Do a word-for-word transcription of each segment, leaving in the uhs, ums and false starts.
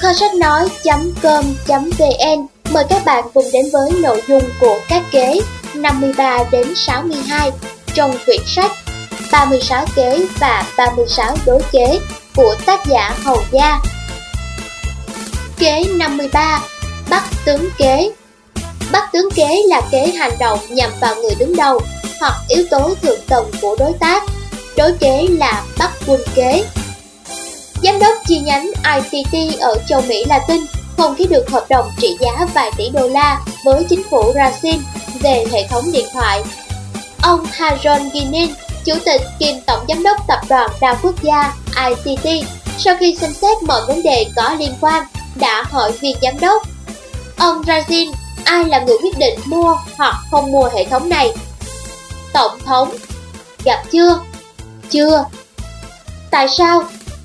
Kho sách nói.com.vn mời các bạn cùng đến với nội dung của các kế năm mươi ba đến sáu mươi hai trong quyển sách ba mươi sáu kế và ba mươi sáu đối kế của tác giả Hầu Gia. Kế năm mươi ba. Bắt tướng kế. Bắt tướng kế là kế hành động nhằm vào người đứng đầu hoặc yếu tố thượng tầng của đối tác. Đối kế là bắt quân kế. Giám đốc chi nhánh i tê tê ở châu Mỹ Latin không ký được hợp đồng trị giá vài tỷ đô la với chính phủ Brazil về hệ thống điện thoại. Ông Harold Guinin, chủ tịch kiêm tổng giám đốc tập đoàn đa quốc gia i tê tê, sau khi xem xét mọi vấn đề có liên quan, đã hỏi viên giám đốc: Ông Brazil, ai là người quyết định mua hoặc không mua hệ thống này? Tổng thống: Gặp chưa? Chưa. Tại sao?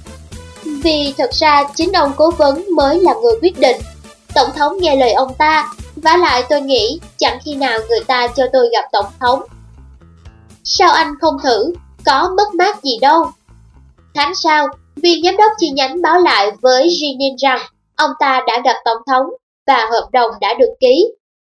Vì thật ra chính ông cố vấn mới là người quyết định. Tổng thống nghe lời ông ta, vả lại tôi nghĩ chẳng khi nào người ta cho tôi gặp tổng thống. Sao anh không thử, có mất mát gì đâu. Tháng sau, viên giám đốc chi nhánh báo lại với Guinin rằng ông ta đã gặp tổng thống và hợp đồng đã được ký.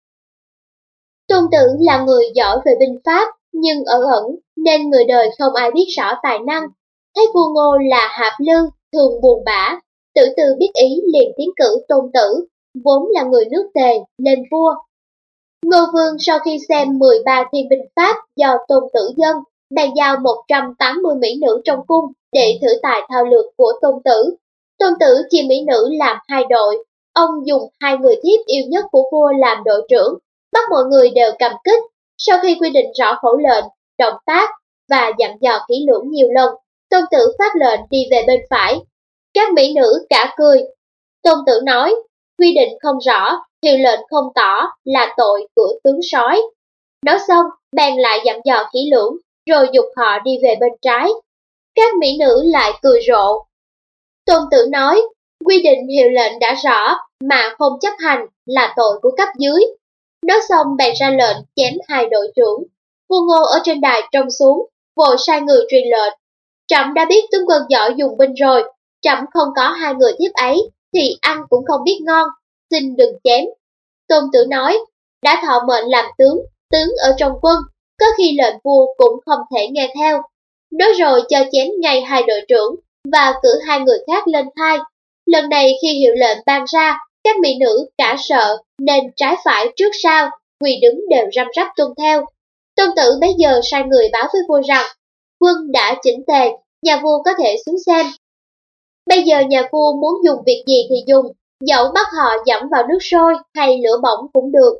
Tôn Tử là người giỏi về binh pháp nhưng ẩn ẩn nên người đời không ai biết rõ tài năng. Thấy vua Ngô là hạp lư, thường buồn bã, Tử Tư biết ý liền tiến cử Tôn Tử, vốn là người nước Tề, lên vua. Ngô Vương sau khi xem mười ba thiên binh pháp do Tôn Tử dâng, bèn giao một trăm tám mươi mỹ nữ trong cung để thử tài thao lược của Tôn Tử. Tôn Tử chia mỹ nữ làm hai đội, ông dùng hai người thiếp yêu nhất của vua làm đội trưởng, bắt mọi người đều cầm kích. Sau khi quy định rõ khẩu lệnh, động tác và dặn dò kỹ lưỡng nhiều lần, Tôn Tử phát lệnh đi về bên phải. Các mỹ nữ cả cười. Tôn Tử nói, quy định không rõ, hiệu lệnh không tỏ là tội của tướng sói. Nói xong, bèn lại dặn dò kỹ lưỡng, rồi giục họ đi về bên trái. Các mỹ nữ lại cười rộ. Tôn Tử nói, quy định hiệu lệnh đã rõ, mà không chấp hành là tội của cấp dưới. Nói xong bèn ra lệnh chém hai đội trưởng. Vua Ngô ở trên đài trông xuống, vội sai người truyền lệnh. Trẫm đã biết tướng quân giỏi dùng binh rồi, trẫm không có hai người thiếp ấy, thì ăn cũng không biết ngon, xin đừng chém. Tôn Tử nói, đã thọ mệnh làm tướng, tướng ở trong quân, có khi lệnh vua cũng không thể nghe theo. Nói rồi cho chém ngay hai đội trưởng, và cử hai người khác lên thay. Lần này khi hiệu lệnh ban ra, các mỹ nữ cả sợ, nên trái phải trước sau, quỳ đứng đều răm rắp tuân theo. Tôn Tử bấy giờ sai người báo với vua rằng, quân đã chỉnh tề, nhà vua có thể xuống xem. Bây giờ nhà vua muốn dùng việc gì thì dùng, dẫu bắt họ dẫm vào nước sôi hay lửa bỏng cũng được.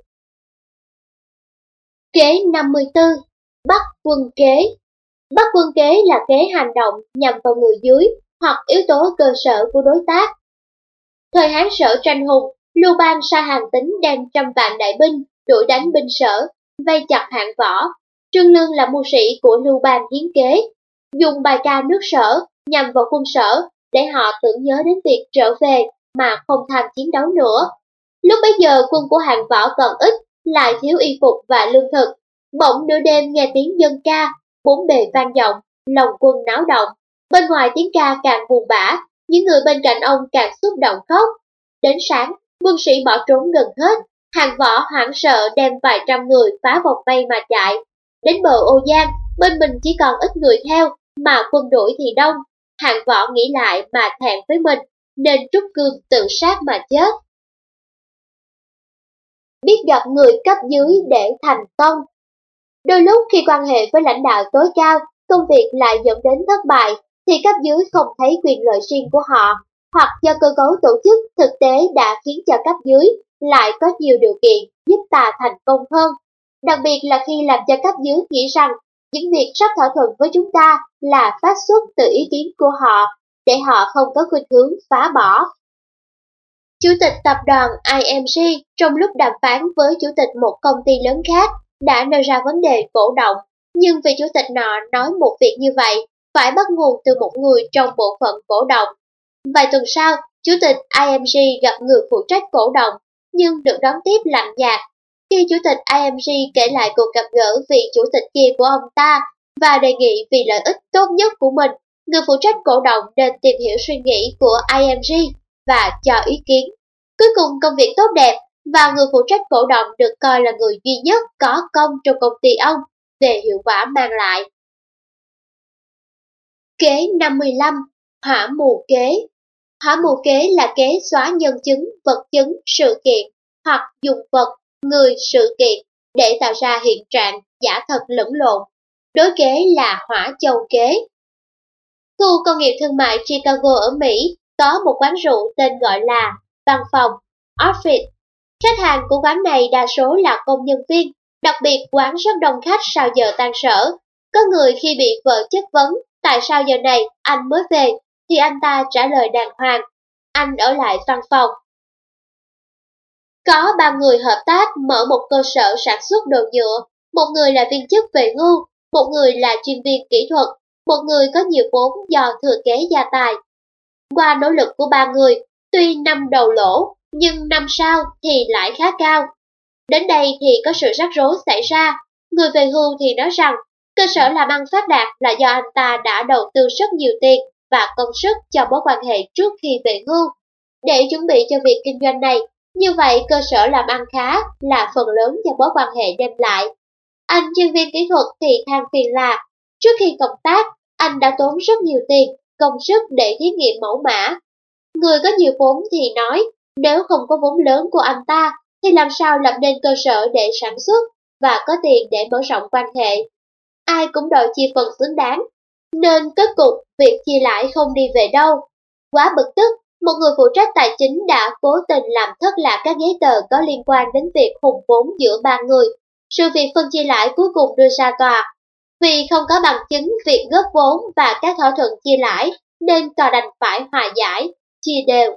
Kế năm mươi tư. Bắt quân kế. Bắt quân kế là kế hành động nhằm vào người dưới hoặc yếu tố cơ sở của đối tác. Thời Hán Sở tranh hùng, Lưu Bang sai Hàn Tín đem trăm vạn đại binh đuổi đánh binh Sở, vây chặt Hạng Võ. Trương Lương là mưu sĩ của Lưu Bang hiến kế, dùng bài ca nước Sở nhằm vào quân Sở để họ tưởng nhớ đến việc trở về mà không tham chiến đấu nữa. Lúc bấy giờ quân của Hạng Võ còn ít, lại thiếu y phục và lương thực. Bỗng nửa đêm nghe tiếng dân ca, bốn bề vang vọng, lòng quân náo động. Bên ngoài tiếng ca càng buồn bã, những người bên cạnh ông càng xúc động khóc. Đến sáng, quân sĩ bỏ trốn gần hết. Hạng Võ hoảng sợ đem vài trăm người phá vòng vây mà chạy. Đến bờ Ô Giang, bên mình chỉ còn ít người theo, mà quân đuổi thì đông. Hạng Võ nghĩ lại mà thẹn với mình, nên trút cương tự sát mà chết. Biết gặp người cấp dưới để thành công. Đôi lúc khi quan hệ với lãnh đạo tối cao, công việc lại dẫn đến thất bại, thì cấp dưới không thấy quyền lợi riêng của họ, hoặc do cơ cấu tổ chức thực tế đã khiến cho cấp dưới lại có nhiều điều kiện giúp ta thành công hơn. Đặc biệt là khi làm cho cấp dưới nghĩ rằng những việc sắp thỏa thuận với chúng ta là phát xuất từ ý kiến của họ, để họ không có khuynh hướng phá bỏ. Chủ tịch tập đoàn i em giê trong lúc đàm phán với chủ tịch một công ty lớn khác đã nêu ra vấn đề cổ động, nhưng vị chủ tịch nọ nói một việc như vậy phải bắt nguồn từ một người trong bộ phận cổ động. Vài tuần sau, chủ tịch i em giê gặp người phụ trách cổ động, nhưng được đón tiếp lạnh nhạt. Khi chủ tịch i em giê kể lại cuộc gặp gỡ vị chủ tịch kia của ông ta và đề nghị vì lợi ích tốt nhất của mình, người phụ trách cổ động nên tìm hiểu suy nghĩ của i em giê. và cho ý kiến. Cuối cùng công việc tốt đẹp và người phụ trách cổ động được coi là người duy nhất có công trong công ty ông về hiệu quả mang lại. Kế năm mươi lăm. Hỏa mù kế. Hỏa mù kế là kế xóa nhân chứng, vật chứng, sự kiện hoặc dùng vật, người, sự kiện để tạo ra hiện trạng giả thật lẫn lộn. Đối kế là hỏa châu kế. Khu công nghiệp thương mại Chicago ở Mỹ có một quán rượu tên gọi là văn phòng, office. Khách hàng của quán này đa số là công nhân viên, đặc biệt quán rất đông khách sau giờ tan sở. Có người khi bị vợ chất vấn tại sao giờ này anh mới về thì anh ta trả lời đàng hoàng, anh ở lại văn phòng. Có ba người hợp tác mở một cơ sở sản xuất đồ nhựa, một người là viên chức về hưu, một người là chuyên viên kỹ thuật, một người có nhiều vốn do thừa kế gia tài. Qua nỗ lực của ba người, tuy năm đầu lỗ, nhưng năm sau thì lãi khá cao. Đến đây thì có sự rắc rối xảy ra. Người về hưu thì nói rằng cơ sở làm ăn phát đạt là do anh ta đã đầu tư rất nhiều tiền và công sức cho mối quan hệ trước khi về hưu. Để chuẩn bị cho việc kinh doanh này, như vậy cơ sở làm ăn khá là phần lớn cho mối quan hệ đem lại. Anh chuyên viên kỹ thuật thì than phiền là trước khi công tác, anh đã tốn rất nhiều tiền, công sức để thí nghiệm mẫu mã. Người có nhiều vốn thì nói nếu không có vốn lớn của anh ta thì làm sao lập nên cơ sở để sản xuất và có tiền để mở rộng quan hệ. Ai cũng đòi chia phần xứng đáng, nên kết cục việc chia lãi không đi về đâu. Quá bực tức, một người phụ trách tài chính đã cố tình làm thất lạc các giấy tờ có liên quan đến việc hùn vốn giữa ba người. Sự việc phân chia lãi cuối cùng đưa ra tòa. Vì không có bằng chứng việc góp vốn và các thỏa thuận chia lãi, nên tòa đành phải hòa giải, chia đều.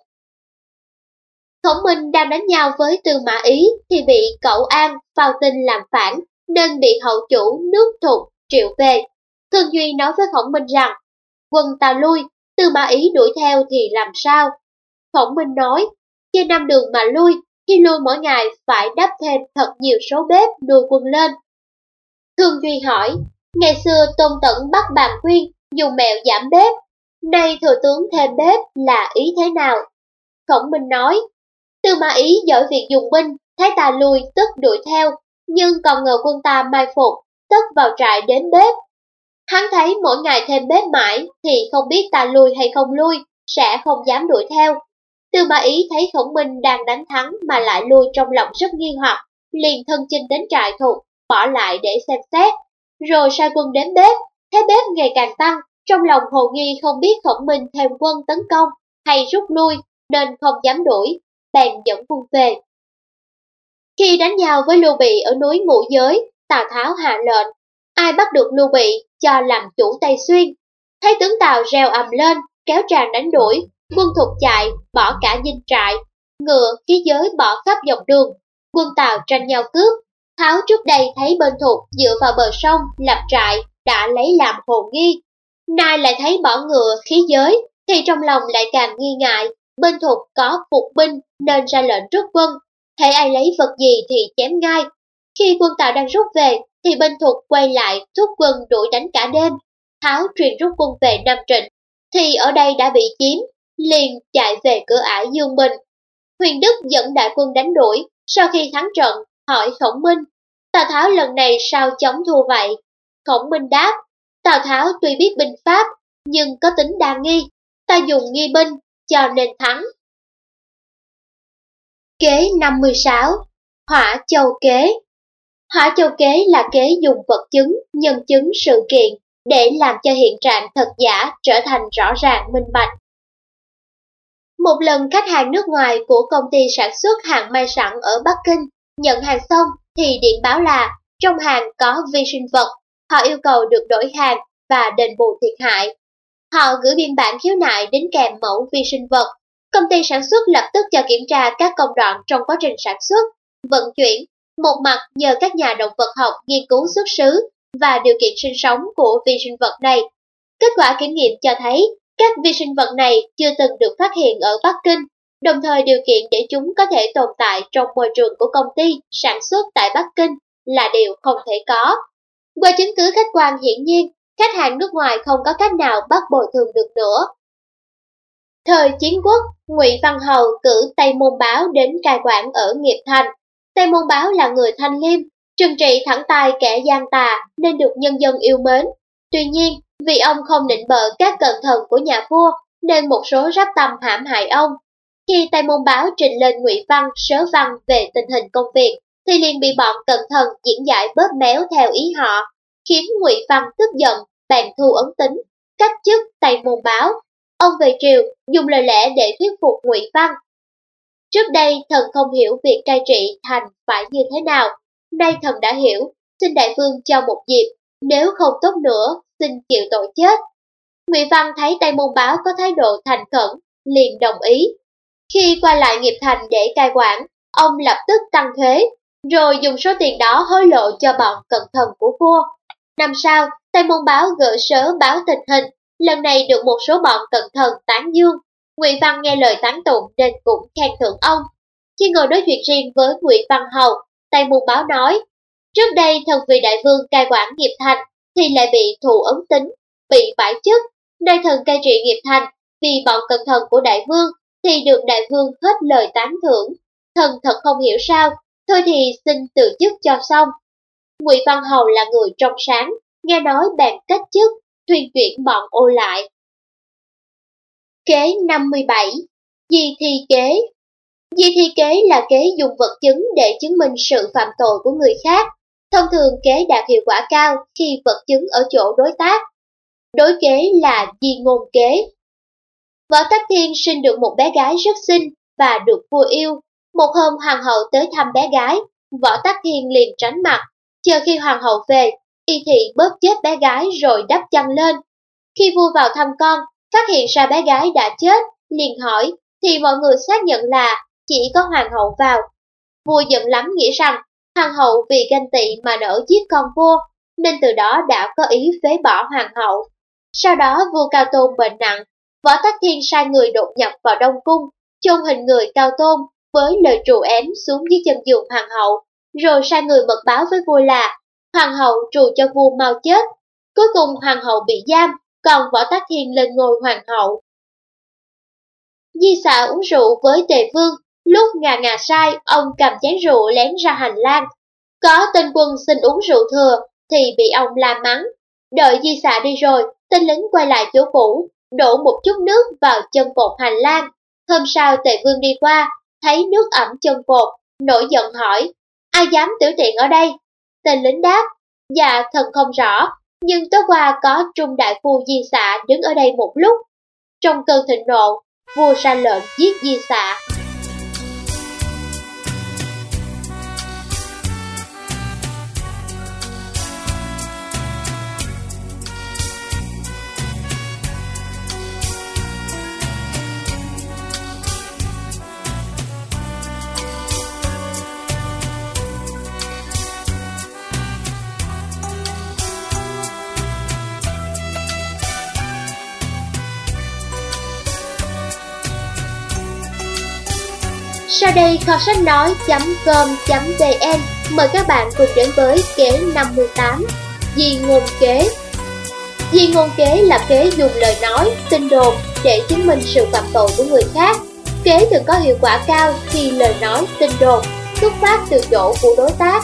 Khổng Minh đang đánh nhau với Tư Mã Ý thì bị cậu An phao tin làm phản, nên bị hậu chủ nước Thục triệu về. Thương Duy nói với Khổng Minh rằng, quân ta lui, Tư Mã Ý đuổi theo thì làm sao? Khổng Minh nói, chia năm đường mà lui, khi lui mỗi ngày phải đắp thêm thật nhiều số bếp nuôi quân lên. Thương Duy hỏi, ngày xưa Tôn Tẩn bắt Bàn Khuyên dùng mẹo giảm bếp, nay thừa tướng thêm bếp là ý thế nào? Khổng Minh nói, Tư Mã Ý giỏi việc dùng binh, thấy ta lui tức đuổi theo, nhưng còn ngờ quân ta mai phục, tất vào trại đến bếp. Hắn thấy mỗi ngày thêm bếp mãi thì không biết ta lui hay không lui, sẽ không dám đuổi theo. Tư Mã Ý thấy Khổng Minh đang đánh thắng mà lại lui trong lòng rất nghi hoặc, liền thân chinh đến trại Thục, bỏ lại để xem xét. Rồi sai quân đến bếp, thấy bếp ngày càng tăng, trong lòng hồ nghi không biết Khổng Minh thêm quân tấn công hay rút lui, nên không dám đuổi, bèn dẫn quân về. Khi đánh nhau với Lưu Bị ở núi Ngũ Giới, Tào Tháo hạ lệnh, ai bắt được Lưu Bị cho làm chủ Tây Xuyên. Thấy tướng Tào reo ầm lên, kéo tràn đánh đuổi, quân Thục chạy, bỏ cả dinh trại, ngựa, khí giới bỏ khắp dọc đường, quân Tào tranh nhau cướp. Tháo trước đây thấy bên Thục dựa vào bờ sông lập trại đã lấy làm hồ nghi, nay lại thấy bỏ ngựa, khí giới thì trong lòng lại càng nghi ngại. Bên Thục có phục binh nên ra lệnh rút quân, hễ ai lấy vật gì thì chém ngay. Khi quân Tào đang rút về thì bên Thục quay lại thúc quân đuổi đánh cả đêm. Tháo truyền rút quân về Nam Trịnh thì ở đây đã bị chiếm, liền chạy về cửa ải Dương Bình. Huyền Đức dẫn đại quân đánh đuổi, sau khi thắng trận hỏi Khổng Minh, Tào Tháo lần này sao chống thua vậy? Khổng Minh đáp, Tào Tháo tuy biết binh pháp nhưng có tính đa nghi, ta dùng nghi binh cho nên thắng. Kế năm mươi sáu. Hỏa châu kế. Hỏa châu kế là kế dùng vật chứng, nhân chứng sự kiện để làm cho hiện trạng thật giả trở thành rõ ràng minh bạch. Một lần khách hàng nước ngoài của công ty sản xuất hàng may sẵn ở Bắc Kinh nhận hàng xong thì điện báo là trong hàng có vi sinh vật, họ yêu cầu được đổi hàng và đền bù thiệt hại. Họ gửi biên bản khiếu nại đến kèm mẫu vi sinh vật. Công ty sản xuất lập tức cho kiểm tra các công đoạn trong quá trình sản xuất, vận chuyển, một mặt nhờ các nhà động vật học nghiên cứu xuất xứ và điều kiện sinh sống của vi sinh vật này. Kết quả kiểm nghiệm cho thấy các vi sinh vật này chưa từng được phát hiện ở Bắc Kinh, đồng thời điều kiện để chúng có thể tồn tại trong môi trường của công ty sản xuất tại Bắc Kinh là điều không thể có. Qua chứng cứ khách quan hiển nhiên, khách hàng nước ngoài không có cách nào bắt bồi thường được nữa. Thời Chiến Quốc, Ngụy Văn Hầu cử Tây Môn Báo đến cai quản ở Nghiệp Thành. Tây Môn Báo là người thanh liêm, trừng trị thẳng tay kẻ gian tà nên được nhân dân yêu mến. Tuy nhiên, vì ông không nịnh bợ các cận thần của nhà vua nên một số rắp tâm hãm hại ông. Khi Tây Môn Báo trình lên Ngụy Văn sớ văn về tình hình công việc thì liền bị bọn cận thần diễn giải bóp méo theo ý họ, khiến Ngụy Văn tức giận, bèn thu ấn tính, cách chức Tây Môn Báo. Ông về triều dùng lời lẽ để thuyết phục Ngụy Văn. Trước đây thần không hiểu việc cai trị thành phải như thế nào, nay thần đã hiểu, xin đại vương cho một dịp, nếu không tốt nữa, xin chịu tội chết. Ngụy Văn thấy Tây Môn Báo có thái độ thành khẩn, liền đồng ý. Khi quay lại Nghiệp Thành để cai quản, ông lập tức tăng thuế, rồi dùng số tiền đó hối lộ cho bọn cận thần của vua. Năm sau, Tây Môn Báo gửi sớ báo tình hình, lần này được một số bọn cận thần tán dương. Ngụy Văn nghe lời tán tụng nên cũng khen thưởng ông. Khi ngồi nói chuyện riêng với Ngụy Văn Hầu, Tây Môn Báo nói: trước đây thần vì đại vương cai quản Nghiệp Thành thì lại bị thụ ấn tính, bị bãi chức. Nay thần cai trị Nghiệp Thành vì bọn cận thần của đại vương thì được đại vương hết lời tán thưởng. Thần thật không hiểu sao, thôi thì xin từ chức cho xong. Ngụy Văn Hầu là người trong sáng, nghe nói bèn cách chức, thuyên chuyển bọn ô lại. Kế năm mươi bảy. Di thi kế. Di thi kế là kế dùng vật chứng để chứng minh sự phạm tội của người khác. Thông thường kế đạt hiệu quả cao khi vật chứng ở chỗ đối tác. Đối kế là di ngôn kế. Võ Tắc Thiên sinh được một bé gái rất xinh và được vua yêu. Một hôm hoàng hậu tới thăm bé gái, Võ Tắc Thiên liền tránh mặt. Chờ khi hoàng hậu về, y thị bóp chết bé gái rồi đắp chăn lên. Khi vua vào thăm con, phát hiện ra bé gái đã chết, liền hỏi, thì mọi người xác nhận là chỉ có hoàng hậu vào. Vua giận lắm, nghĩ rằng hoàng hậu vì ganh tị mà nỡ giết con vua, nên từ đó đã có ý phế bỏ hoàng hậu. Sau đó vua Cao Tôn bệnh nặng, Võ Tắc Thiên sai người đột nhập vào Đông Cung, chôn hình người Cao Tôn với lời trù ém xuống dưới chân giường hoàng hậu, rồi sai người mật báo với vua là hoàng hậu trù cho vua mau chết. Cuối cùng hoàng hậu bị giam, còn Võ Tắc Thiên lên ngôi hoàng hậu. Di Xạ uống rượu với Tề Vương, lúc ngà ngà say, ông cầm chén rượu lén ra hành lang. Có tên quân xin uống rượu thừa thì bị ông la mắng. Đợi Di Xạ đi rồi, tên lính quay lại chỗ cũ, đổ một chút nước vào chân cột hành lang. Hôm sau Tề Vương đi qua, thấy nước ẩm chân cột, nổi giận hỏi, ai dám tiểu tiện ở đây? Tên lính đáp, dạ thần không rõ, nhưng tối qua có Trung đại phu Di Xạ đứng ở đây một lúc. Trong cơn thịnh nộ, vua ra lệnh giết Di Xạ. Sau đây kho sách nói chấm com chấm vn mời các bạn cùng đến với kế năm mươi tám. Di ngôn kế. Di ngôn kế là kế dùng lời nói, tin đồn để chứng minh sự phạm tội của người khác. Kế thường có hiệu quả cao khi lời nói, tin đồn xuất phát từ chỗ của đối tác.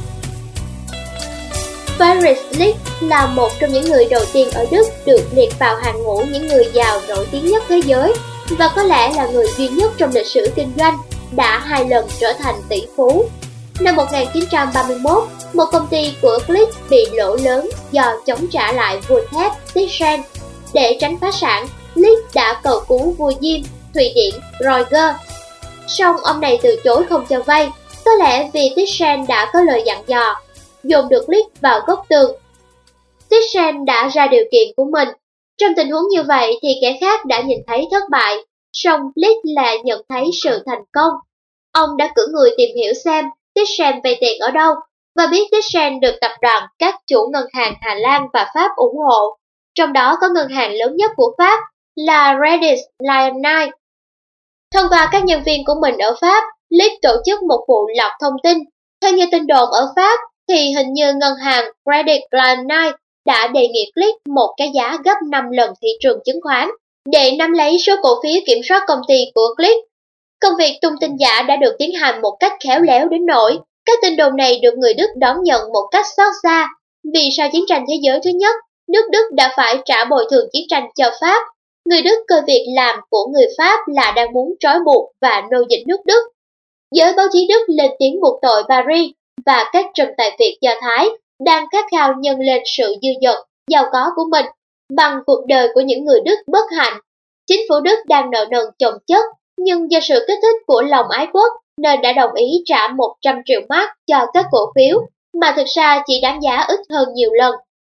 Friedrich List là một trong những người đầu tiên ở Đức được liệt vào hàng ngũ những người giàu nổi tiếng nhất thế giới và có lẽ là người duy nhất trong lịch sử kinh doanh đã hai lần trở thành tỷ phú. Năm một nghìn chín trăm ba mươi mốt, một công ty của Click bị lỗ lớn do chống trả lại vua thép Thyssen. Để tránh phá sản, Click đã cầu cứu vua Diêm, Thụy Điển, Roger. Song ông này từ chối không cho vay, có lẽ vì Thyssen đã có lời dặn dò, dồn được Click vào góc tường. Thyssen đã ra điều kiện của mình. Trong tình huống như vậy thì kẻ khác đã nhìn thấy thất bại, song Click là nhận thấy sự thành công. Ông đã cử người tìm hiểu xem Thyssen vay tiền ở đâu và biết Thyssen được tập đoàn các chủ ngân hàng Hà Lan và Pháp ủng hộ. Trong đó có ngân hàng lớn nhất của Pháp là Credit Lyonnais. Thông qua các nhân viên của mình ở Pháp, Click tổ chức một vụ lọc thông tin. Theo như tin đồn ở Pháp thì hình như ngân hàng Credit Lyonnais đã đề nghị Click một cái giá gấp năm lần thị trường chứng khoán. để nắm lấy số cổ phiếu kiểm soát công ty của Click. Công việc tung tin giả đã được tiến hành một cách khéo léo đến nỗi các tin đồn này được người Đức đón nhận một cách xót xa. Vì sau chiến tranh thế giới thứ nhất, nước Đức đã phải trả bồi thường chiến tranh cho Pháp. Người Đức coi việc làm của người Pháp là đang muốn trói buộc và nô dịch nước Đức. Giới báo chí Đức lên tiếng buộc tội Paris và các trùm tài phiệt Do Thái đang khát khao nhân lên sự dư dật, giàu có của mình bằng cuộc đời của những người Đức bất hạnh. Chính phủ Đức đang nợ nần chồng chất, nhưng do sự kích thích của lòng ái quốc nên đã đồng ý trả một trăm triệu mark cho các cổ phiếu, mà thực ra chỉ đáng giá ít hơn nhiều lần.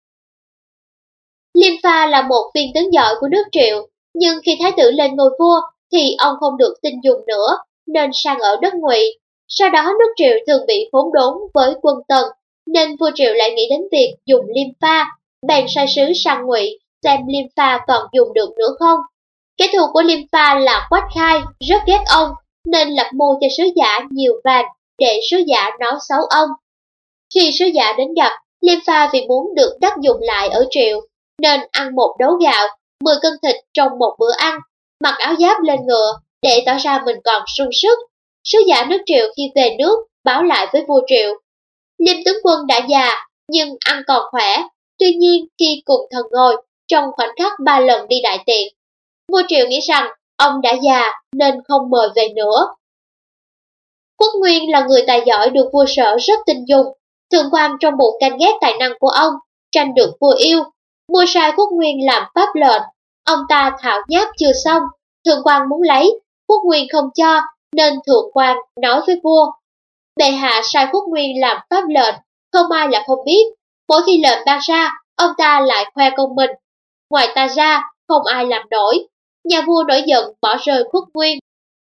Liêm Pha là một viên tướng giỏi của nước Triệu, nhưng khi thái tử lên ngôi vua thì ông không được tin dùng nữa, nên sang ở đất Ngụy. Sau đó nước Triệu thường bị khốn đốn với quân Tần, nên vua Triệu lại nghĩ đến việc dùng Liêm Pha, bèn sai sứ sang Ngụy xem Liêm Pha còn dùng được nữa không. Kẻ thù của Liêm Pha là Quách Khai rất ghét ông, nên lập mưu cho sứ giả nhiều vàng để sứ giả nói xấu ông. Khi sứ giả đến gặp, Liêm Pha vì muốn được đắc dụng lại ở Triệu, nên ăn một đấu gạo, mười cân thịt trong một bữa ăn, mặc áo giáp lên ngựa để tỏ ra mình còn sung sức. Sứ giả nước Triệu khi về nước báo lại với vua Triệu: Liêm tướng quân đã già, nhưng ăn còn khỏe. Tuy nhiên khi cùng thần ngồi, trong khoảnh khắc ba lần đi đại tiện, vua Triệu nghĩ rằng ông đã già nên không mời về nữa. Khuất Nguyên là người tài giỏi được vua Sở rất tin dùng. Thượng quan trong bụng canh ghét tài năng của ông, tranh được vua yêu. Vua sai Khuất Nguyên làm pháp lệnh. Ông ta thảo nháp chưa xong, thượng quan muốn lấy, Khuất Nguyên không cho, nên thượng quan nói với vua: Bệ hạ sai Khuất Nguyên làm pháp lệnh, không ai là không biết. Mỗi khi lệnh ban ra, ông ta lại khoe công mình. Ngoài ta ra, không ai làm nổi. Nhà vua nổi giận bỏ rơi Khuất Nguyên.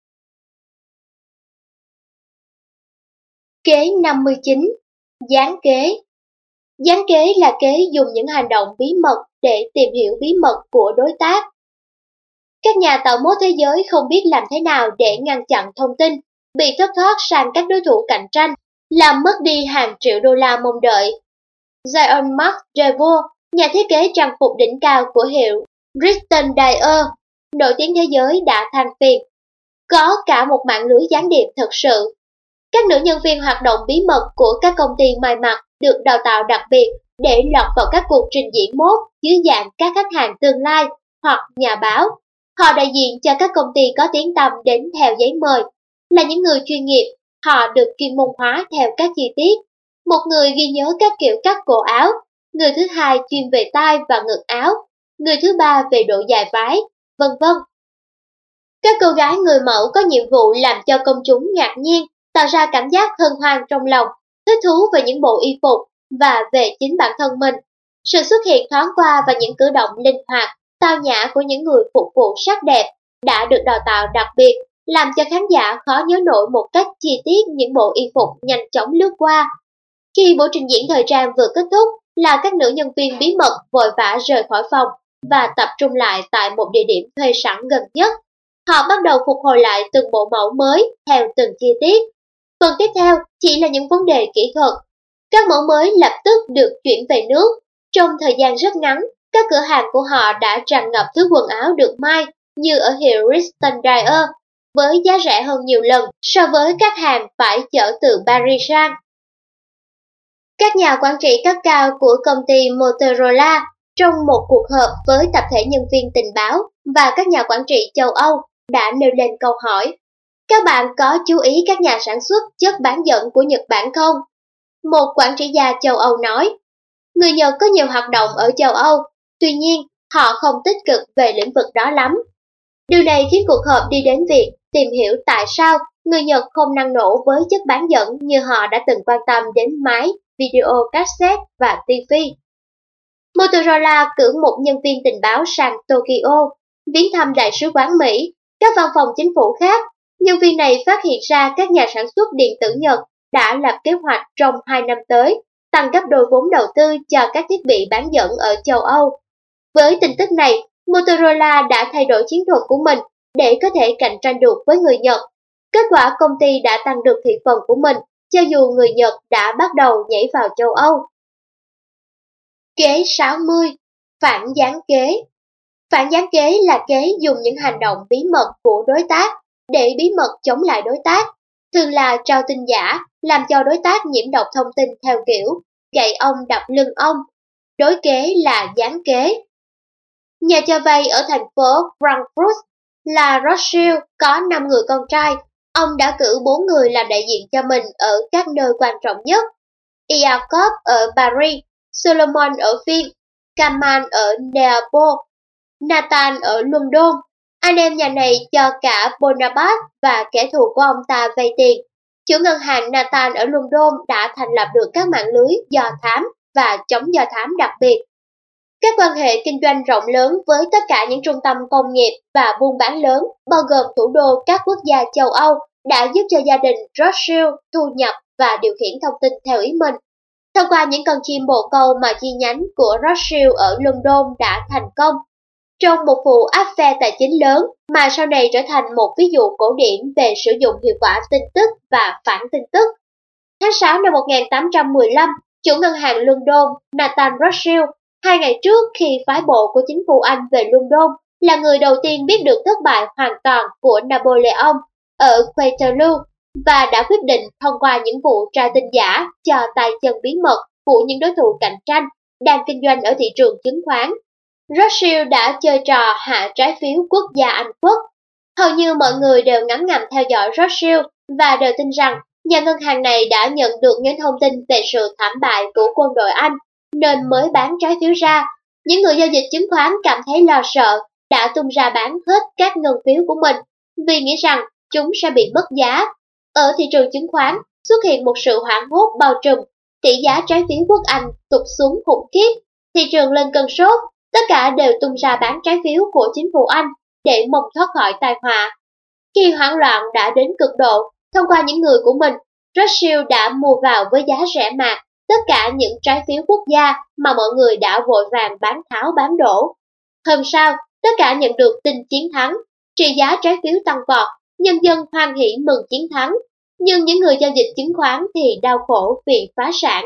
Kế năm mươi chín. Gián kế. Gián kế là kế dùng những hành động bí mật để tìm hiểu bí mật của đối tác. Các nhà tạo mốt thế giới không biết làm thế nào để ngăn chặn thông tin bị thất thoát sang các đối thủ cạnh tranh, làm mất đi hàng triệu đô la mong đợi. Jean-Marc Devaux, nhà thiết kế trang phục đỉnh cao của hiệu Christian Dior, nổi tiếng thế giới, đã than phiền: có cả một mạng lưới gián điệp thật sự. Các nữ nhân viên hoạt động bí mật của các công ty may mặc được đào tạo đặc biệt để lọt vào các cuộc trình diễn mốt dưới dạng các khách hàng tương lai hoặc nhà báo. Họ đại diện cho các công ty có tiếng tăm đến theo giấy mời, là những người chuyên nghiệp. Họ được chuyên môn hóa theo các chi tiết. Một người ghi nhớ các kiểu cắt cổ áo, người thứ hai chuyên về tai và ngực áo, người thứ ba về độ dài vái, vân vân. Các cô gái người mẫu có nhiệm vụ làm cho công chúng ngạc nhiên, tạo ra cảm giác hân hoan trong lòng, thích thú về những bộ y phục và về chính bản thân mình. Sự xuất hiện thoáng qua và những cử động linh hoạt, tao nhã của những người phục vụ sắc đẹp đã được đào tạo đặc biệt, làm cho khán giả khó nhớ nổi một cách chi tiết những bộ y phục nhanh chóng lướt qua. Khi buổi trình diễn thời trang vừa kết thúc, là các nữ nhân viên bí mật vội vã rời khỏi phòng và tập trung lại tại một địa điểm thuê sẵn gần nhất. Họ bắt đầu phục hồi lại từng bộ mẫu mới theo từng chi tiết. Phần tiếp theo chỉ là những vấn đề kỹ thuật. Các mẫu mới lập tức được chuyển về nước. Trong thời gian rất ngắn, các cửa hàng của họ đã tràn ngập thứ quần áo được may như ở hiệu Christian Dior, với giá rẻ hơn nhiều lần so với các hàng phải chở từ Paris sang. Các nhà quản trị cấp cao của công ty Motorola trong một cuộc họp với tập thể nhân viên tình báo và các nhà quản trị châu Âu đã nêu lên câu hỏi: các bạn có chú ý các nhà sản xuất chất bán dẫn của Nhật Bản không? Một quản trị gia châu Âu nói: người Nhật có nhiều hoạt động ở châu Âu, tuy nhiên họ không tích cực về lĩnh vực đó lắm. Điều này khiến cuộc họp đi đến việc tìm hiểu tại sao người Nhật không năng nổ với chất bán dẫn như họ đã từng quan tâm đến máy, video cassette và ti vi. Motorola cử một nhân viên tình báo sang Tokyo, viếng thăm đại sứ quán Mỹ, các văn phòng chính phủ khác. Nhân viên này phát hiện ra các nhà sản xuất điện tử Nhật đã lập kế hoạch trong hai năm tới tăng gấp đôi vốn đầu tư cho các thiết bị bán dẫn ở châu Âu. Với tin tức này, Motorola đã thay đổi chiến thuật của mình để có thể cạnh tranh được với người Nhật. Kết quả, công ty đã tăng được thị phần của mình, cho dù người Nhật đã bắt đầu nhảy vào châu Âu. Kế sáu mươi. Phản gián kế. Phản gián kế là kế dùng những hành động bí mật của đối tác để bí mật chống lại đối tác, thường là trao tin giả, làm cho đối tác nhiễm độc thông tin theo kiểu gậy ông đập lưng ông. Đối kế là gián kế. Nhà cho vay ở thành phố Frankfurt là Rothschild có năm người con trai. Ông đã cử bốn người làm đại diện cho mình ở các nơi quan trọng nhất. Iacob ở Paris, Solomon ở Viên, Kamal ở Neapol, Nathan ở London. Anh em nhà này cho cả Bonaparte và kẻ thù của ông ta vay tiền. Chủ ngân hàng Nathan ở London đã thành lập được các mạng lưới do thám và chống do thám đặc biệt. Các quan hệ kinh doanh rộng lớn với tất cả những trung tâm công nghiệp và buôn bán lớn, bao gồm thủ đô các quốc gia châu Âu, đã giúp cho gia đình Rothschild thu nhập và điều khiển thông tin theo ý mình. Thông qua những con chim bồ câu mà chi nhánh của Rothschild ở London đã thành công, trong một vụ áp phe tài chính lớn mà sau này trở thành một ví dụ cổ điển về sử dụng hiệu quả tin tức và phản tin tức. Tháng sáu năm một nghìn tám trăm mười lăm, chủ ngân hàng London Nathan Rothschild, hai ngày trước khi phái bộ của chính phủ Anh về London, là người đầu tiên biết được thất bại hoàn toàn của Napoleon ở Waterloo và đã quyết định thông qua những vụ tra tin giả cho tay chân bí mật của những đối thủ cạnh tranh đang kinh doanh ở thị trường chứng khoán. Rothschild đã chơi trò hạ trái phiếu quốc gia Anh Quốc. Hầu như mọi người đều ngấm ngầm theo dõi Rothschild và đều tin rằng nhà ngân hàng này đã nhận được những thông tin về sự thảm bại của quân đội Anh nên mới bán trái phiếu ra. Những người giao dịch chứng khoán cảm thấy lo sợ, đã tung ra bán hết các ngân phiếu của mình vì nghĩ rằng chúng sẽ bị mất giá. Ở thị trường chứng khoán xuất hiện một sự hoảng hốt bao trùm, tỷ giá trái phiếu quốc Anh tụt xuống khủng khiếp, thị trường lên cơn sốt, tất cả đều tung ra bán trái phiếu của chính phủ Anh để mong thoát khỏi tai họa. Khi hoảng loạn đã đến cực độ, thông qua những người của mình, Rothschild đã mua vào với giá rẻ mạt tất cả những trái phiếu quốc gia mà mọi người đã vội vàng bán tháo bán đổ. Hôm sau, tất cả nhận được tin chiến thắng, trị giá trái phiếu tăng vọt, nhân dân hoan hỉ mừng chiến thắng, nhưng những người giao dịch chứng khoán thì đau khổ vì phá sản.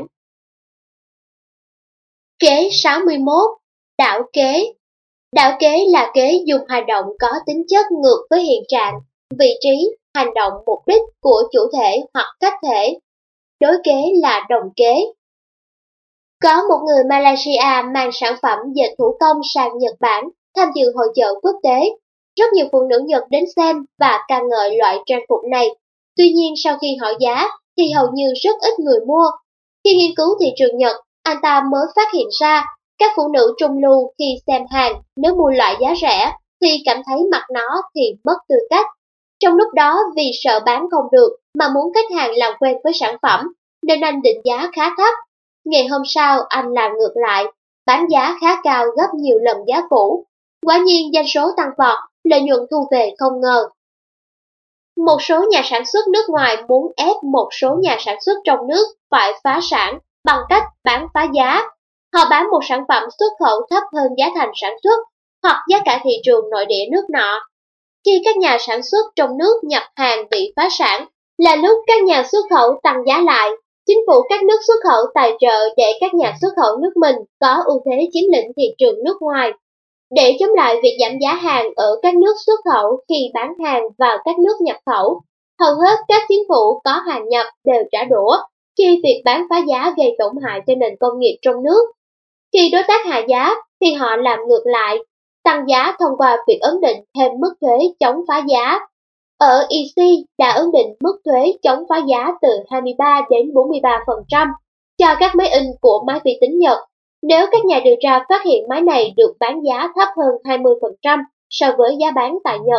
Kế sáu mươi mốt. Đảo kế. Đảo kế là kế dùng hành động có tính chất ngược với hiện trạng, vị trí, hành động, mục đích của chủ thể hoặc khách thể. Đối kế là đồng kế. Có một người Malaysia mang sản phẩm dệt thủ công sang Nhật Bản tham dự hội chợ quốc tế. Rất nhiều phụ nữ Nhật đến xem và ca ngợi loại trang phục này. Tuy nhiên sau khi hỏi giá thì hầu như rất ít người mua. Khi nghiên cứu thị trường Nhật, anh ta mới phát hiện ra các phụ nữ trung lưu khi xem hàng nếu mua loại giá rẻ thì cảm thấy mặc nó thì mất tư cách. Trong lúc đó vì sợ bán không được mà muốn khách hàng làm quen với sản phẩm nên anh định giá khá thấp. Ngày hôm sau anh làm ngược lại, bán giá khá cao gấp nhiều lần giá cũ. Quả nhiên doanh số tăng vọt, lợi nhuận thu về không ngờ. Một số nhà sản xuất nước ngoài muốn ép một số nhà sản xuất trong nước phải phá sản bằng cách bán phá giá. Họ bán một sản phẩm xuất khẩu thấp hơn giá thành sản xuất hoặc giá cả thị trường nội địa nước nọ. Khi các nhà sản xuất trong nước nhập hàng bị phá sản, là lúc các nhà xuất khẩu tăng giá lại. Chính phủ các nước xuất khẩu tài trợ để các nhà xuất khẩu nước mình có ưu thế chiếm lĩnh thị trường nước ngoài. Để chống lại việc giảm giá hàng ở các nước xuất khẩu khi bán hàng vào các nước nhập khẩu, hầu hết các chính phủ có hàng nhập đều trả đũa khi việc bán phá giá gây tổn hại cho nền công nghiệp trong nước. Khi đối tác hạ giá thì họ làm ngược lại, tăng giá thông qua việc ấn định thêm mức thuế chống phá giá. Ở e xê đã ấn định mức thuế chống phá giá từ hai mươi ba đến bốn mươi ba phần trăm cho các máy in của máy vi tính Nhật, nếu các nhà điều tra phát hiện máy này được bán giá thấp hơn hai mươi phần trăm so với giá bán tại Nhật.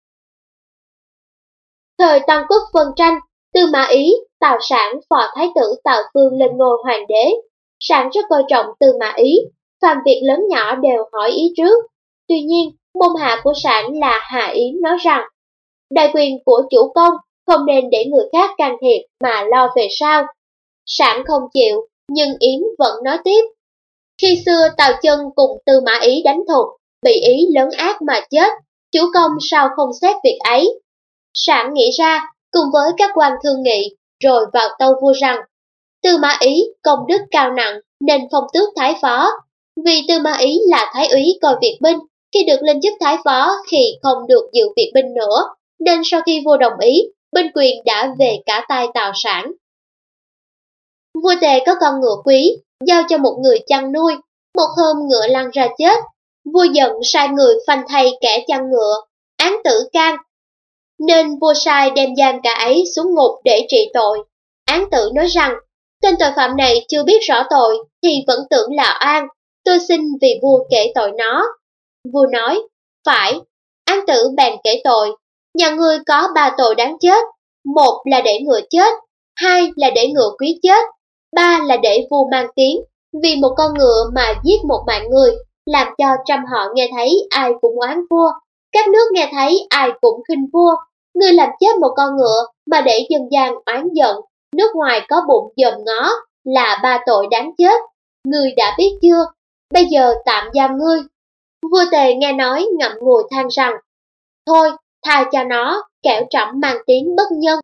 Thời Tam Quốc phân tranh, Tư Mã Ý, Tào Sản phò thái tử Tào Phương lên ngôi hoàng đế. Sản rất coi trọng Tư Mã Ý, phàm việc lớn nhỏ đều hỏi ý trước. Tuy nhiên, môn hạ của Sản là Hà Yến nói rằng, đại quyền của chủ công không nên để người khác can thiệp mà lo về sau. Sản không chịu, nhưng Yến vẫn nói tiếp. Khi xưa Tào Chân cùng Tư Mã Ý đánh thục, bị Ý lớn ác mà chết, chủ công sao không xét việc ấy. Sản nghĩ ra, cùng với các quan thương nghị, rồi vào tâu vua rằng, Tư Mã Ý công đức cao nặng nên phong tước thái phó. Vì Tư Mã Ý là thái úy coi việc binh, khi được lên chức thái phó thì không được giữ việc binh nữa, nên sau khi vua đồng ý, binh quyền đã về cả tay Tào Sản. Vua Tề có con ngựa quý, giao cho một người chăn nuôi, một hôm ngựa lăn ra chết. Vua giận sai người phanh thay kẻ chăn ngựa, án tử can. Nên vua sai đem giam cả ấy xuống ngục để trị tội. Án tử nói rằng, tên tội phạm này chưa biết rõ tội thì vẫn tưởng là oan, tôi xin vì vua kể tội nó. Vua nói, phải. Án tử bèn kể tội, nhà ngươi có ba tội đáng chết, một là để ngựa chết, hai là để ngựa quý chết, ba là để vua mang tiếng, vì một con ngựa mà giết một mạng người, làm cho trăm họ nghe thấy ai cũng oán vua, các nước nghe thấy ai cũng khinh vua. Ngươi làm chết một con ngựa mà để dân gian oán giận, nước ngoài có bụng dòm ngó, là ba tội đáng chết. Ngươi đã biết chưa? Bây giờ tạm giam ngươi. Vua Tề nghe nói ngậm ngùi than rằng, thôi, tha cho nó, kẻo trẫm mang tiếng bất nhân.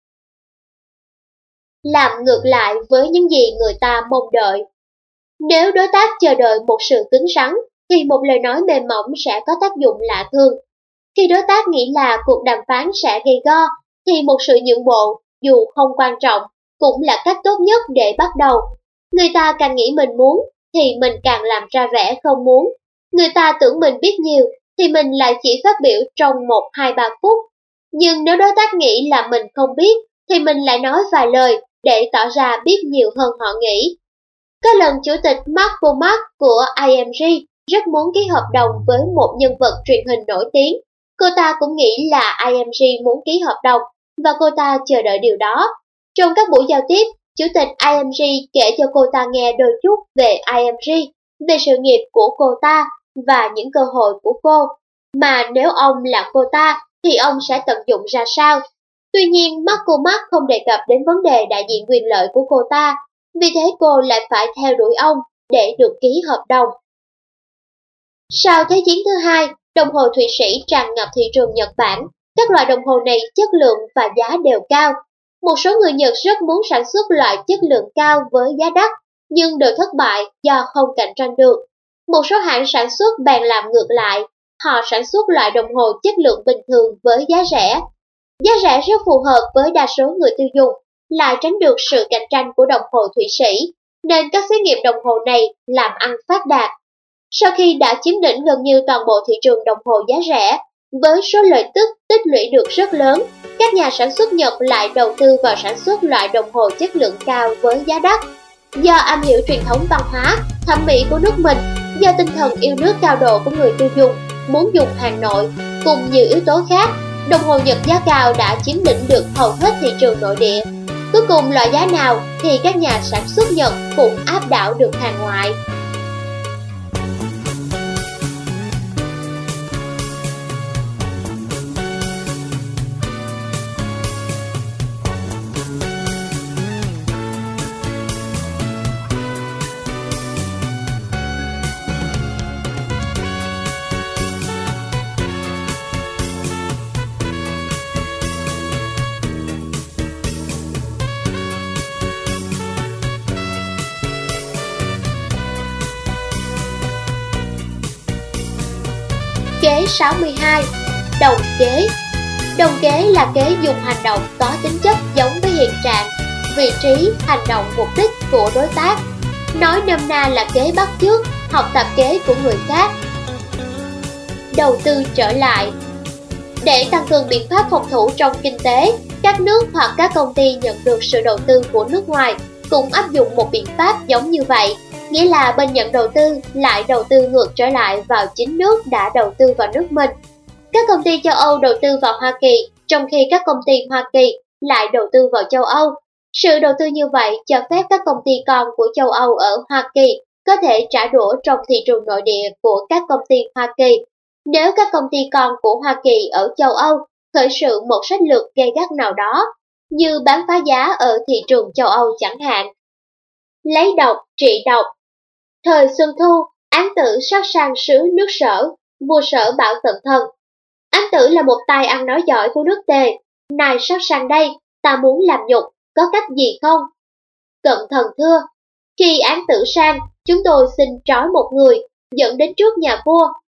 Làm ngược lại với những gì người ta mong đợi. Nếu đối tác chờ đợi một sự cứng rắn, thì một lời nói mềm mỏng sẽ có tác dụng lạ thường. Khi đối tác nghĩ là cuộc đàm phán sẽ gay go, thì một sự nhượng bộ, dù không quan trọng, cũng là cách tốt nhất để bắt đầu. Người ta càng nghĩ mình muốn, thì mình càng làm ra vẻ không muốn. Người ta tưởng mình biết nhiều, thì mình lại chỉ phát biểu trong một, hai, ba phút. Nhưng nếu đối tác nghĩ là mình không biết, thì mình lại nói vài lời để tỏ ra biết nhiều hơn họ nghĩ. Có lần chủ tịch Mark Pomack của I M G rất muốn ký hợp đồng với một nhân vật truyền hình nổi tiếng. Cô ta cũng nghĩ là I M G muốn ký hợp đồng, và cô ta chờ đợi điều đó. Trong các buổi giao tiếp, chủ tịch I M G kể cho cô ta nghe đôi chút về I M G, về sự nghiệp của cô ta và những cơ hội của cô, mà nếu ông là cô ta thì ông sẽ tận dụng ra sao. Tuy nhiên, Mark Pomack không đề cập đến vấn đề đại diện quyền lợi của cô ta, vì thế cô lại phải theo đuổi ông để được ký hợp đồng. Sau Thế chiến thứ hai, đồng hồ Thụy Sĩ tràn ngập thị trường Nhật Bản. Các loại đồng hồ này chất lượng và giá đều cao. Một số người Nhật rất muốn sản xuất loại chất lượng cao với giá đắt, nhưng đều thất bại do không cạnh tranh được. Một số hãng sản xuất bèn làm ngược lại, họ sản xuất loại đồng hồ chất lượng bình thường với giá rẻ. Giá rẻ rất phù hợp với đa số người tiêu dùng, lại tránh được sự cạnh tranh của đồng hồ Thụy Sĩ, nên các xí nghiệp đồng hồ này làm ăn phát đạt. Sau khi đã chiếm lĩnh gần như toàn bộ thị trường đồng hồ giá rẻ, với số lợi tức tích lũy được rất lớn, các nhà sản xuất Nhật lại đầu tư vào sản xuất loại đồng hồ chất lượng cao với giá đắt. Do am hiểu truyền thống văn hóa, thẩm mỹ của nước mình, do tinh thần yêu nước cao độ của người tiêu dùng, muốn dùng hàng nội, cùng nhiều yếu tố khác, đồng hồ Nhật giá cao đã chiếm lĩnh được hầu hết thị trường nội địa. Cuối cùng loại giá nào thì các nhà sản xuất Nhật cũng áp đảo được hàng ngoại. Kế sáu mươi hai. Đồng kế. Đồng kế là kế dùng hành động có tính chất giống với hiện trạng, vị trí, hành động, mục đích của đối tác. Nói nôm na là kế bắt chước, học tập kế của người khác. Đầu tư trở lại. Để tăng cường biện pháp phòng thủ trong kinh tế, các nước hoặc các công ty nhận được sự đầu tư của nước ngoài cũng áp dụng một biện pháp giống như vậy. Nghĩa là bên nhận đầu tư lại đầu tư ngược trở lại vào chính nước đã đầu tư vào nước mình. Các công ty châu Âu đầu tư vào Hoa Kỳ, trong khi các công ty Hoa Kỳ lại đầu tư vào châu Âu. Sự đầu tư như vậy cho phép các công ty con của châu Âu ở Hoa Kỳ có thể trả đũa trong thị trường nội địa của các công ty Hoa Kỳ. Nếu các công ty con của Hoa Kỳ ở châu Âu khởi sự một sách lược gay gắt nào đó, như bán phá giá ở thị trường châu Âu chẳng hạn. Lấy độc trị độc. Thời Xuân Thu, Án Tử sát sang sứ nước Sở, vua Sở bảo cẩn thận. Án Tử là một tài ăn nói giỏi của nước Tề. Này sát sang đây, ta muốn làm nhục, có cách gì không? Cận thần thưa, khi Án Tử sang, chúng tôi xin trói một người, dẫn đến trước nhà vua,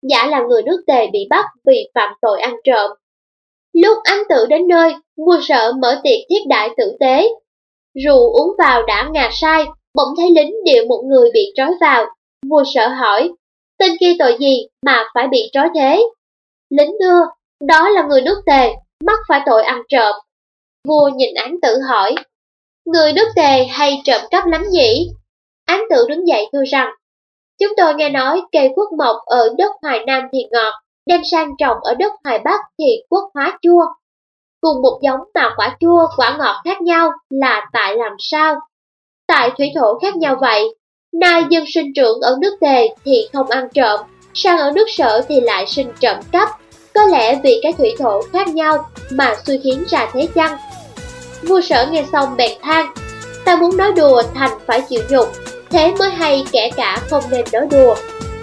giả là người nước Tề bị bắt vì phạm tội ăn trộm. Lúc Án Tử đến nơi, vua Sở mở tiệc thiết đãi tử tế. Rượu uống vào đã ngà say, bỗng thấy lính điệu một người bị trói vào. Vua Sở hỏi, tên kia tội gì mà phải bị trói thế? Lính thưa, đó là người nước Tề, mắc phải tội ăn trộm. Vua nhìn Án Tử hỏi, người nước Tề hay trộm cắp lắm nhỉ? Án Tử đứng dậy thưa rằng, chúng tôi nghe nói cây quốc mộc ở đất Hoài Nam thì ngọt, đem sang trồng ở đất Hoài Bắc thì quốc hóa chua. Cùng một giống mà quả chua, quả ngọt khác nhau là tại làm sao? Tại thủy thổ khác nhau vậy. Nay dân sinh trưởng ở nước Tề thì không ăn trộm, sang ở nước Sở thì lại sinh trộm cắp. Có lẽ vì cái thủy thổ khác nhau mà suy khiến ra thế chăng? Vua Sở nghe xong bèn than, ta muốn nói đùa thành phải chịu nhục, thế mới hay kẻ cả không nên nói đùa.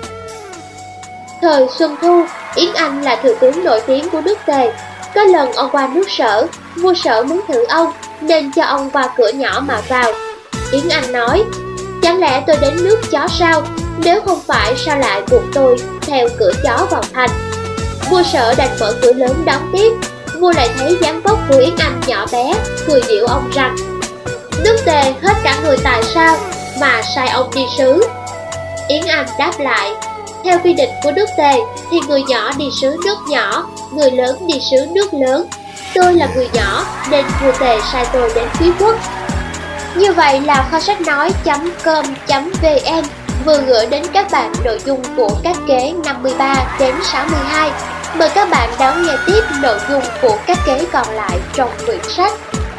Thời Xuân Thu, Yến Anh là thừa tướng nổi tiếng của nước Tề. Có lần ông qua nước Sở, vua Sở muốn thử ông nên cho ông qua cửa nhỏ mà vào. Yến Anh nói, chẳng lẽ tôi đến nước chó sao? Nếu không phải sao lại buộc tôi theo cửa chó vào thành? Vua Sở đành mở cửa lớn đón tiếp. Vua lại thấy dáng vóc của Yến Anh nhỏ bé, cười điệu ông rằng, nước Tề hết cả người tại sao mà sai ông đi sứ? Yến Anh đáp lại, theo quy định của nước Tề thì người nhỏ đi sứ nước nhỏ, người lớn đi sứ nước lớn. Tôi là người nhỏ nên vua Tề sai tôi đến quý quốc. Như vậy là kho sách nói chấm com chấm vn vừa gửi đến các bạn nội dung của các kế năm mươi ba đến sáu mươi hai. Mời các bạn đón nghe tiếp nội dung của các kế còn lại trong quyển sách.